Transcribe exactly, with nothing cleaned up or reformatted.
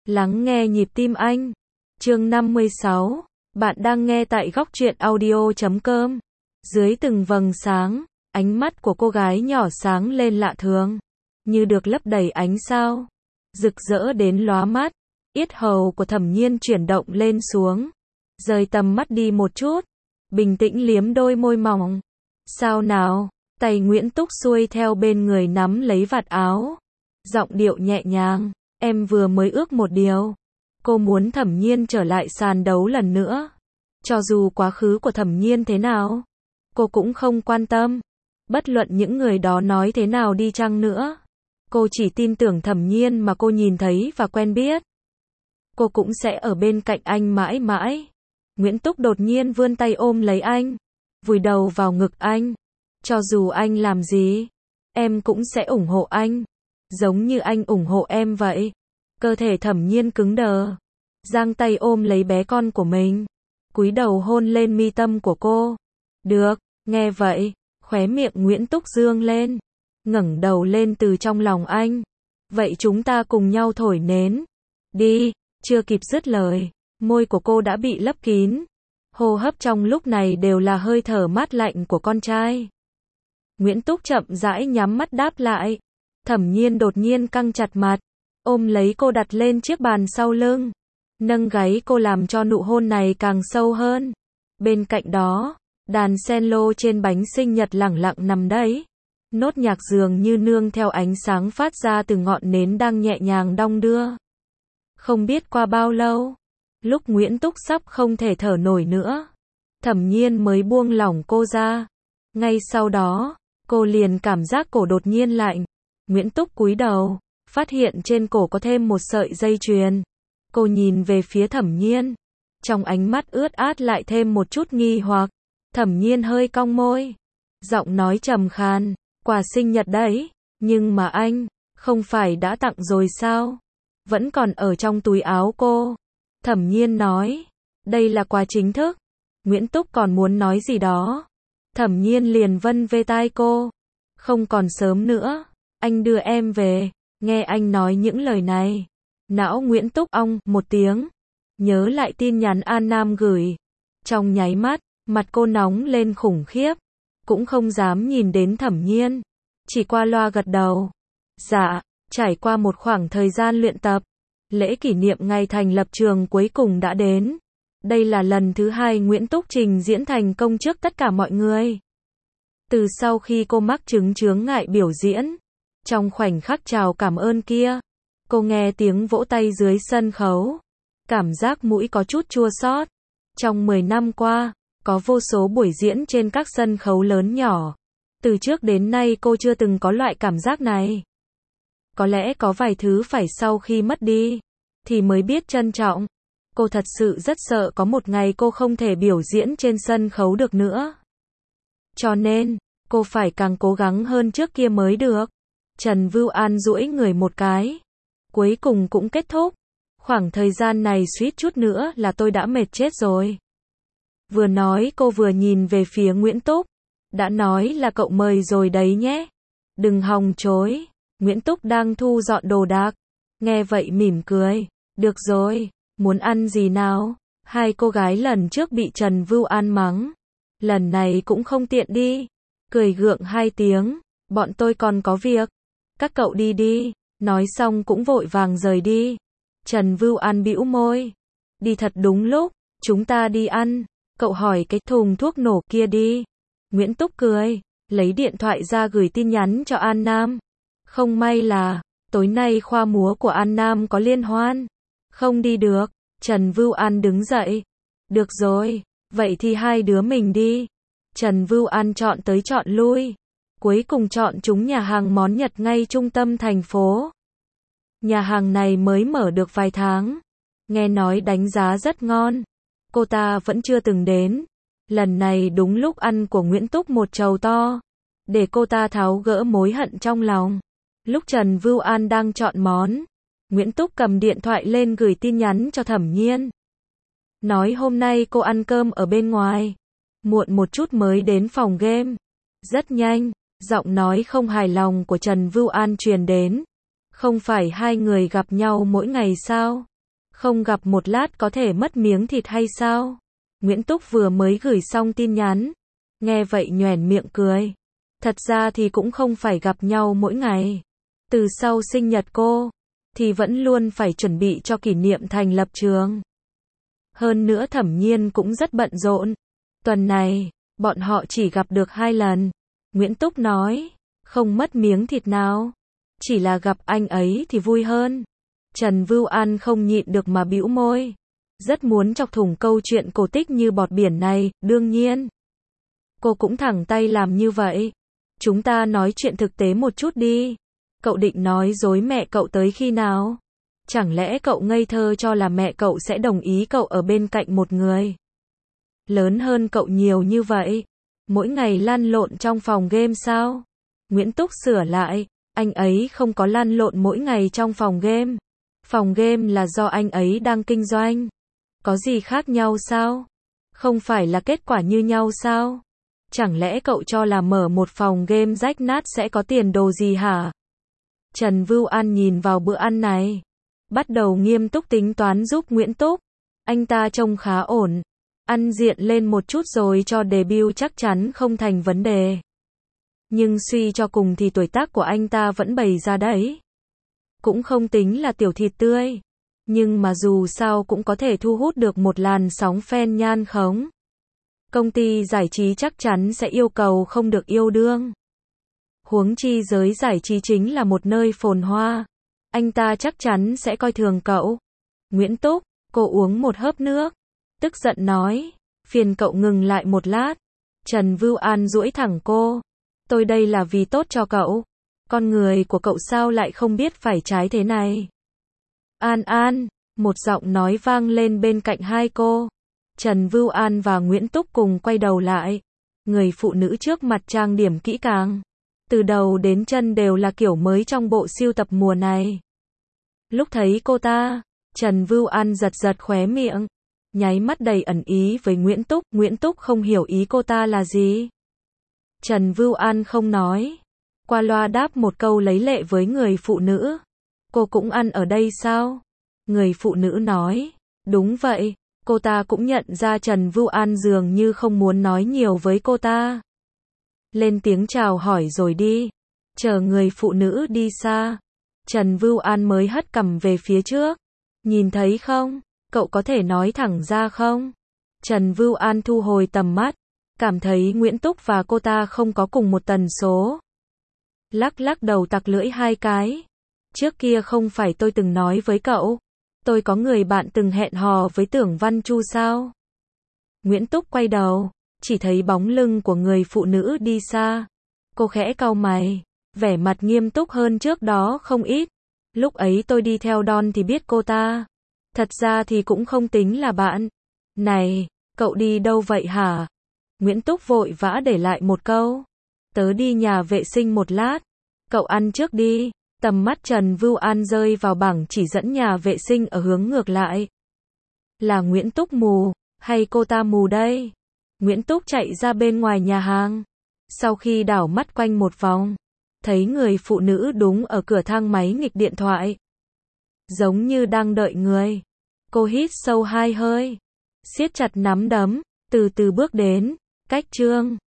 Lắng nghe nhịp tim anh. Chương năm mươi sáu. Bạn đang nghe tại góc truyện audio chấm com. Dưới từng vầng sáng, ánh mắt của cô gái nhỏ sáng lên lạ thường, như được lấp đầy ánh sao, rực rỡ đến lóa mắt. Yết hầu của Thẩm Nhiên chuyển động lên xuống, rời tầm mắt đi một chút, bình tĩnh liếm đôi môi mỏng. Sao nào? Tay Nguyễn Túc xuôi theo bên người nắm lấy vạt áo, giọng điệu nhẹ nhàng. Em vừa mới ước một điều. Cô muốn Thẩm Nhiên trở lại sàn đấu lần nữa. Cho dù quá khứ của Thẩm Nhiên thế nào, cô cũng không quan tâm. Bất luận những người đó nói thế nào đi chăng nữa, cô chỉ tin tưởng Thẩm Nhiên mà cô nhìn thấy và quen biết. Cô cũng sẽ ở bên cạnh anh mãi mãi. Nguyễn Túc đột nhiên vươn tay ôm lấy anh, vùi đầu vào ngực anh. Cho dù anh làm gì, em cũng sẽ ủng hộ anh, giống như anh ủng hộ em vậy. Cơ thể Thẩm Nhiên cứng đờ, giang tay ôm lấy bé con của mình, cúi đầu hôn lên mi tâm của cô. Được, nghe vậy, khóe miệng Nguyễn Túc dương lên, ngẩng đầu lên từ trong lòng anh. Vậy chúng ta cùng nhau thổi nến. Đi. Chưa kịp dứt lời, môi của cô đã bị lấp kín. Hô hấp trong lúc này đều là hơi thở mát lạnh của con trai. Nguyễn Túc chậm rãi nhắm mắt đáp lại. Thẩm Nhiên đột nhiên căng chặt mặt, ôm lấy cô đặt lên chiếc bàn sau lưng, nâng gáy cô làm cho nụ hôn này càng sâu hơn. Bên cạnh đó, đàn cello trên bánh sinh nhật lẳng lặng nằm đấy. Nốt nhạc dường như nương theo ánh sáng phát ra từ ngọn nến đang nhẹ nhàng đong đưa. Không biết qua bao lâu, lúc Nguyễn Túc sắp không thể thở nổi nữa, Thẩm Nhiên mới buông lỏng cô ra. Ngay sau đó, cô liền cảm giác cổ đột nhiên lạnh. Nguyễn Túc cúi đầu, phát hiện trên cổ có thêm một sợi dây chuyền. Cô nhìn về phía Thẩm Nhiên, trong ánh mắt ướt át lại thêm một chút nghi hoặc. Thẩm Nhiên hơi cong môi, giọng nói trầm khan, quà sinh nhật đấy, nhưng mà anh, không phải đã tặng rồi sao? Vẫn còn ở trong túi áo cô. Thẩm Nhiên nói, đây là quà chính thức. Nguyễn Túc còn muốn nói gì đó, Thẩm Nhiên liền vân về tai cô. Không còn sớm nữa, anh đưa em về. Nghe anh nói những lời này, não Nguyễn Túc ong một tiếng, nhớ lại tin nhắn An Nam gửi. Trong nháy mắt, mặt cô nóng lên khủng khiếp, cũng không dám nhìn đến Thẩm Nhiên, chỉ qua loa gật đầu. Dạ. Trải qua một khoảng thời gian luyện tập, lễ kỷ niệm ngày thành lập trường cuối cùng đã đến. Đây là lần thứ hai Nguyễn Túc trình diễn thành công trước tất cả mọi người. Từ sau khi cô mắc chứng chướng ngại biểu diễn, trong khoảnh khắc chào cảm ơn kia, cô nghe tiếng vỗ tay dưới sân khấu, cảm giác mũi có chút chua xót. Trong mười năm qua, có vô số buổi diễn trên các sân khấu lớn nhỏ. Từ trước đến nay cô chưa từng có loại cảm giác này. Có lẽ có vài thứ phải sau khi mất đi, thì mới biết trân trọng. Cô thật sự rất sợ có một ngày cô không thể biểu diễn trên sân khấu được nữa. Cho nên, cô phải càng cố gắng hơn trước kia mới được. Trần Vưu An duỗi người một cái. Cuối cùng cũng kết thúc. Khoảng thời gian này suýt chút nữa là tôi đã mệt chết rồi. Vừa nói cô vừa nhìn về phía Nguyễn Túc. Đã nói là cậu mời rồi đấy nhé. Đừng hòng chối. Nguyễn Túc đang thu dọn đồ đạc. Nghe vậy mỉm cười. Được rồi, muốn ăn gì nào? Hai cô gái lần trước bị Trần Vưu An mắng. Lần này cũng không tiện đi. Cười gượng hai tiếng. Bọn tôi còn có việc. Các cậu đi đi. Nói xong cũng vội vàng rời đi. Trần Vưu An bĩu môi. Đi thật đúng lúc. Chúng ta đi ăn. Cậu hỏi cái thùng thuốc nổ kia đi. Nguyễn Túc cười. Lấy điện thoại ra gửi tin nhắn cho An Nam. Không may là, tối nay khoa múa của An Nam có liên hoan. Không đi được. Trần Vưu An đứng dậy. Được rồi, vậy thì hai đứa mình đi. Trần Vưu An chọn tới chọn lui. Cuối cùng chọn chúng nhà hàng món Nhật ngay trung tâm thành phố. Nhà hàng này mới mở được vài tháng. Nghe nói đánh giá rất ngon. Cô ta vẫn chưa từng đến. Lần này đúng lúc ăn của Nguyễn Túc một chầu to. Để cô ta tháo gỡ mối hận trong lòng. Lúc Trần Vưu An đang chọn món, Nguyễn Túc cầm điện thoại lên gửi tin nhắn cho Thẩm Nhiên. Nói hôm nay cô ăn cơm ở bên ngoài, muộn một chút mới đến phòng game. Rất nhanh, giọng nói không hài lòng của Trần Vưu An truyền đến. Không phải hai người gặp nhau mỗi ngày sao? Không gặp một lát có thể mất miếng thịt hay sao? Nguyễn Túc vừa mới gửi xong tin nhắn. Nghe vậy nhoẻn miệng cười. Thật ra thì cũng không phải gặp nhau mỗi ngày. Từ sau sinh nhật cô, thì vẫn luôn phải chuẩn bị cho kỷ niệm thành lập trường. Hơn nữa Thẩm Nhiên cũng rất bận rộn. Tuần này, bọn họ chỉ gặp được hai lần. Nguyễn Túc nói, không mất miếng thịt nào. Chỉ là gặp anh ấy thì vui hơn. Trần Vưu An không nhịn được mà bĩu môi. Rất muốn chọc thủng câu chuyện cổ tích như bọt biển này, đương nhiên. Cô cũng thẳng tay làm như vậy. Chúng ta nói chuyện thực tế một chút đi. Cậu định nói dối mẹ cậu tới khi nào? Chẳng lẽ cậu ngây thơ cho là mẹ cậu sẽ đồng ý cậu ở bên cạnh một người lớn hơn cậu nhiều như vậy? Mỗi ngày lăn lộn trong phòng game sao? Nguyễn Túc sửa lại, anh ấy không có lăn lộn mỗi ngày trong phòng game. Phòng game là do anh ấy đang kinh doanh. Có gì khác nhau sao? Không phải là kết quả như nhau sao? Chẳng lẽ cậu cho là mở một phòng game rách nát sẽ có tiền đồ gì hả? Trần Vưu An nhìn vào bữa ăn này, bắt đầu nghiêm túc tính toán giúp Nguyễn Túc. Anh ta trông khá ổn. Ăn diện lên một chút rồi cho debut chắc chắn không thành vấn đề. Nhưng suy cho cùng thì tuổi tác của anh ta vẫn bày ra đấy. Cũng không tính là tiểu thịt tươi. Nhưng mà dù sao cũng có thể thu hút được một làn sóng fan nhan khống. Công ty giải trí chắc chắn sẽ yêu cầu không được yêu đương. Huống chi giới giải trí chính là một nơi phồn hoa. Anh ta chắc chắn sẽ coi thường cậu. Nguyễn Túc, cô uống một hớp nước. Tức giận nói, phiền cậu ngừng lại một lát. Trần Vưu An duỗi thẳng cô. Tôi đây là vì tốt cho cậu. Con người của cậu sao lại không biết phải trái thế này? An An, một giọng nói vang lên bên cạnh hai cô. Trần Vưu An và Nguyễn Túc cùng quay đầu lại. Người phụ nữ trước mặt trang điểm kỹ càng. Từ đầu đến chân đều là kiểu mới trong bộ sưu tập mùa này. Lúc thấy cô ta, Trần Vưu An giật giật khóe miệng. Nháy mắt đầy ẩn ý với Nguyễn Túc. Nguyễn Túc không hiểu ý cô ta là gì. Trần Vưu An không nói. Qua loa đáp một câu lấy lệ với người phụ nữ. Cô cũng ăn ở đây sao? Người phụ nữ nói. Đúng vậy. Cô ta cũng nhận ra Trần Vưu An dường như không muốn nói nhiều với cô ta. Lên tiếng chào hỏi rồi đi. Chờ người phụ nữ đi xa. Trần Vưu An mới hất cằm về phía trước. Nhìn thấy không? Cậu có thể nói thẳng ra không? Trần Vưu An thu hồi tầm mắt. Cảm thấy Nguyễn Túc và cô ta không có cùng một tần số. Lắc lắc đầu tặc lưỡi hai cái. Trước kia không phải tôi từng nói với cậu. Tôi có người bạn từng hẹn hò với Tưởng Văn Chu sao? Nguyễn Túc quay đầu. Chỉ thấy bóng lưng của người phụ nữ đi xa. Cô khẽ cau mày. Vẻ mặt nghiêm túc hơn trước đó không ít. Lúc ấy tôi đi theo Don thì biết cô ta. Thật ra thì cũng không tính là bạn. Này, cậu đi đâu vậy hả? Nguyễn Túc vội vã để lại một câu. Tớ đi nhà vệ sinh một lát. Cậu ăn trước đi. Tầm mắt Trần Vưu An rơi vào bảng chỉ dẫn nhà vệ sinh ở hướng ngược lại. Là Nguyễn Túc mù, hay cô ta mù đây? Nguyễn Túc chạy ra bên ngoài nhà hàng. Sau khi đảo mắt quanh một vòng, thấy người phụ nữ đúng ở cửa thang máy nghịch điện thoại. Giống như đang đợi người. Cô hít sâu hai hơi. Siết chặt nắm đấm, từ từ bước đến, cách chương.